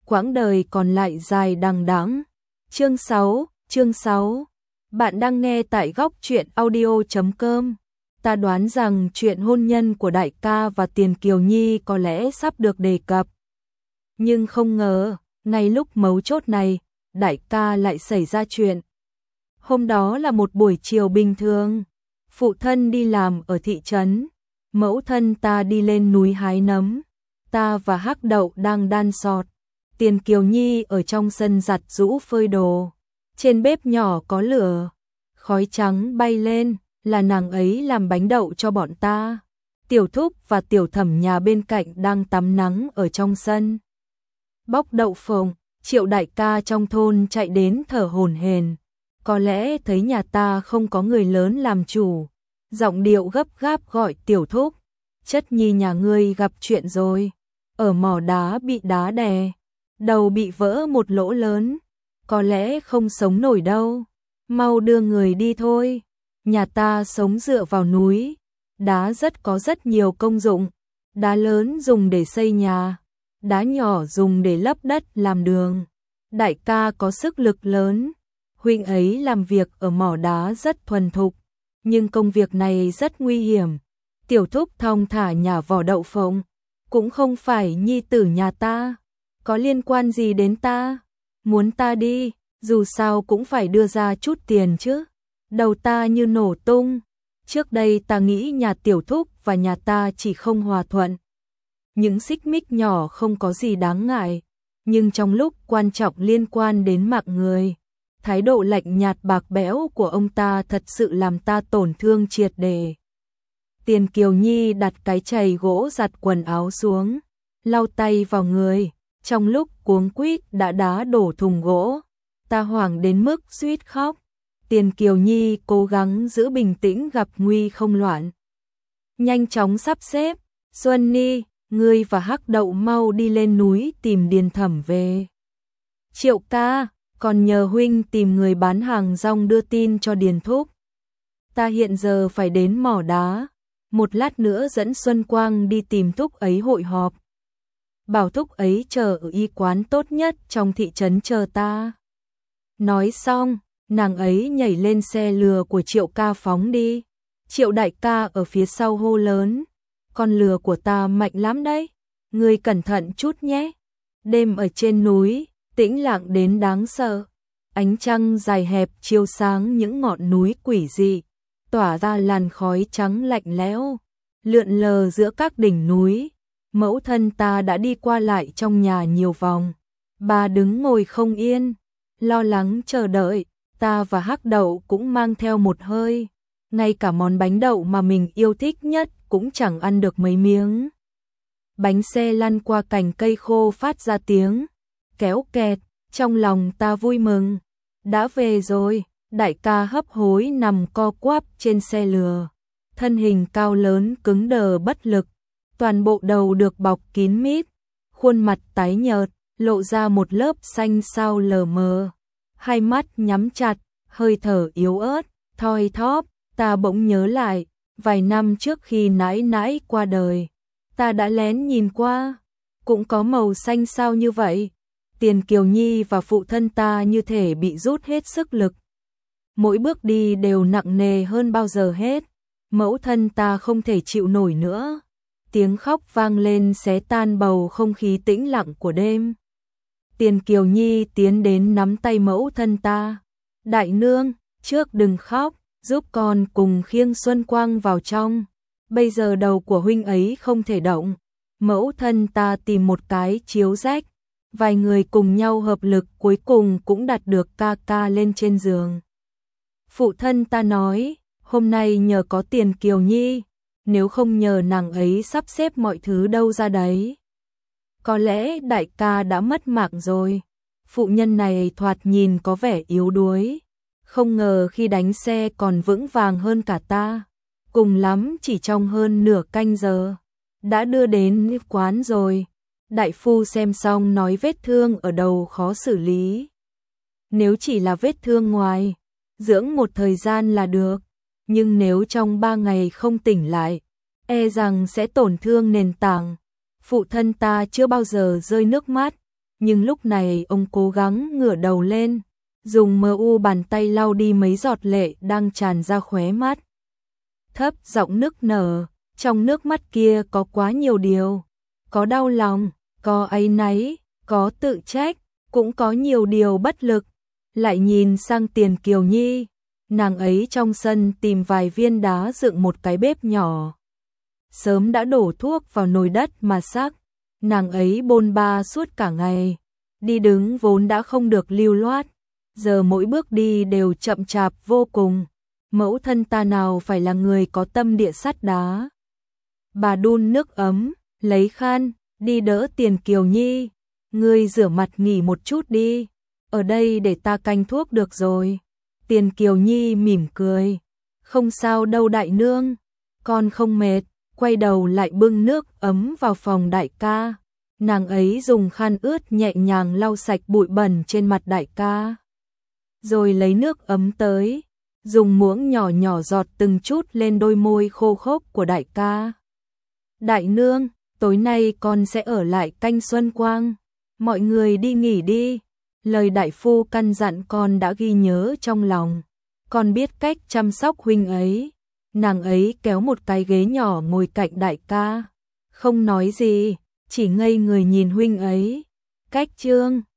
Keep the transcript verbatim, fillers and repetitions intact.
quãng đời còn lại dài đằng đẵng. Chương sáu, chương sáu. Bạn đang nghe tại góc truyện audio chấm com. Ta đoán rằng chuyện hôn nhân của đại ca và Tiền Kiều Nhi có lẽ sắp được đề cập. Nhưng không ngờ, ngay lúc mấu chốt này, đại ca lại xảy ra chuyện. Hôm đó là một buổi chiều bình thường, phụ thân đi làm ở thị trấn, mẫu thân ta đi lên núi hái nấm, ta và Hắc Đậu đang đan sọt, Tiền Kiều Nhi ở trong sân giặt giũ phơi đồ. Trên bếp nhỏ có lửa, khói trắng bay lên, là nàng ấy làm bánh đậu cho bọn ta. Tiểu Thúc và Tiểu Thẩm nhà bên cạnh đang tắm nắng ở trong sân bóc đậu phộng. Triệu đại ca trong thôn chạy đến thở hổn hển, có lẽ thấy nhà ta không có người lớn làm chủ, giọng điệu gấp gáp gọi Tiểu Thúc, chất nhi nhà ngươi gặp chuyện rồi, ở mỏ đá bị đá đè, đầu bị vỡ một lỗ lớn, có lẽ không sống nổi đâu, mau đưa người đi thôi. Nhà ta sống dựa vào núi, đá rất có rất nhiều công dụng, đá lớn dùng để xây nhà, đá nhỏ dùng để lấp đất làm đường. Đại ca có sức lực lớn, huynh ấy làm việc ở mỏ đá rất thuần thục, nhưng công việc này rất nguy hiểm. Tiểu Thúc thong thả nhả vỏ đậu phộng, cũng không phải nhi tử nhà ta, có liên quan gì đến ta, muốn ta đi, dù sao cũng phải đưa ra chút tiền chứ. Đầu ta như nổ tung, trước đây ta nghĩ nhà Tiểu Thúc và nhà ta chỉ không hòa thuận. Những xích mích nhỏ không có gì đáng ngại, nhưng trong lúc quan trọng liên quan đến mạng người, thái độ lạnh nhạt bạc bẽo của ông ta thật sự làm ta tổn thương triệt để. Tiền Kiều Nhi đặt cái chày gỗ giặt quần áo xuống, lau tay vào người, trong lúc cuống quýt đã đá đổ thùng gỗ, ta hoảng đến mức suýt khóc. Tiền Kiều Nhi cố gắng giữ bình tĩnh gặp nguy không loạn. Nhanh chóng sắp xếp, Xuân Ni, ngươi và Hắc Đậu mau đi lên núi tìm Điền Thẩm về. Triệu ca, còn nhờ huynh tìm người bán hàng rong đưa tin cho Điền Thúc. Ta hiện giờ phải đến mỏ đá, một lát nữa dẫn Xuân Quang đi tìm Thúc ấy hội họp. Bảo Thúc ấy chờ ở y quán tốt nhất trong thị trấn chờ ta. Nói xong, nàng ấy nhảy lên xe lừa của Triệu ca phóng đi. Triệu đại ca ở phía sau hô lớn, con lừa của ta mạnh lắm đấy, ngươi cẩn thận chút nhé. Đêm ở trên núi, tĩnh lặng đến đáng sợ, ánh trăng dài hẹp chiếu sáng những ngọn núi quỷ dị, tỏa ra làn khói trắng lạnh lẽo, lượn lờ giữa các đỉnh núi. Mẫu thân ta đã đi qua lại trong nhà nhiều vòng, bà đứng ngồi không yên, lo lắng chờ đợi. Ta và Hắc Đậu cũng mang theo một hơi, ngay cả món bánh đậu mà mình yêu thích nhất cũng chẳng ăn được mấy miếng. Bánh xe lăn qua cành cây khô phát ra tiếng kéo kẹt, trong lòng ta vui mừng. Đã về rồi, đại ca hấp hối nằm co quắp trên xe lừa, thân hình cao lớn cứng đờ bất lực, toàn bộ đầu được bọc kín mít, khuôn mặt tái nhợt, lộ ra một lớp xanh xao lờ mờ. Hai mắt nhắm chặt, hơi thở yếu ớt, thoi thóp. Ta bỗng nhớ lại, vài năm trước khi nãi nãi qua đời, ta đã lén nhìn qua, cũng có màu xanh sao như vậy. Tiền Kiều Nhi và phụ thân ta như thể bị rút hết sức lực, mỗi bước đi đều nặng nề hơn bao giờ hết. Mẫu thân ta không thể chịu nổi nữa, tiếng khóc vang lên xé tan bầu không khí tĩnh lặng của đêm. Tiền Kiều Nhi tiến đến nắm tay mẫu thân ta. Đại nương, trước đừng khóc, giúp con cùng khiêng Xuân Quang vào trong. Bây giờ đầu của huynh ấy không thể động. Mẫu thân ta tìm một cái chiếu rách. Vài người cùng nhau hợp lực cuối cùng cũng đặt được ca ca lên trên giường. Phụ thân ta nói, hôm nay nhờ có Tiền Kiều Nhi, nếu không nhờ nàng ấy sắp xếp mọi thứ đâu ra đấy, có lẽ đại ca đã mất mạng rồi. Phụ nhân này thoạt nhìn có vẻ yếu đuối, không ngờ khi đánh xe còn vững vàng hơn cả ta. Cùng lắm chỉ trong hơn nửa canh giờ đã đưa đến quán rồi. Đại phu xem xong nói vết thương ở đầu khó xử lý, nếu chỉ là vết thương ngoài, dưỡng một thời gian là được, nhưng nếu trong ba ngày không tỉnh lại, e rằng sẽ tổn thương nền tảng. Phụ thân ta chưa bao giờ rơi nước mắt, nhưng lúc này ông cố gắng ngửa đầu lên, dùng mờ u bàn tay lau đi mấy giọt lệ đang tràn ra khóe mắt. Thấp giọng nức nở, trong nước mắt kia có quá nhiều điều, có đau lòng, có áy náy, có tự trách, cũng có nhiều điều bất lực. Lại nhìn sang Tiền Kiều Nhi, nàng ấy trong sân tìm vài viên đá dựng một cái bếp nhỏ. Sớm đã đổ thuốc vào nồi đất mà sắc, nàng ấy bôn ba suốt cả ngày, đi đứng vốn đã không được lưu loát, giờ mỗi bước đi đều chậm chạp vô cùng. Mẫu thân ta nào phải là người có tâm địa sắt đá. Bà đun nước ấm, lấy khăn, đi đỡ Tiền Kiều Nhi, ngươi rửa mặt nghỉ một chút đi, ở đây để ta canh thuốc được rồi. Tiền Kiều Nhi mỉm cười, không sao đâu đại nương, con không mệt, quay đầu lại bưng nước ấm vào phòng đại ca. Nàng ấy dùng khăn ướt nhẹ nhàng lau sạch bụi bẩn trên mặt đại ca, rồi lấy nước ấm tới, dùng muỗng nhỏ nhỏ giọt từng chút lên đôi môi khô khốc của đại ca. Đại nương, tối nay con sẽ ở lại canh Xuân Quang, mọi người đi nghỉ đi. Lời đại phu căn dặn con đã ghi nhớ trong lòng, con biết cách chăm sóc huynh ấy. Nàng ấy kéo một cái ghế nhỏ ngồi cạnh đại ca, không nói gì, chỉ ngây người nhìn huynh ấy. Cách chương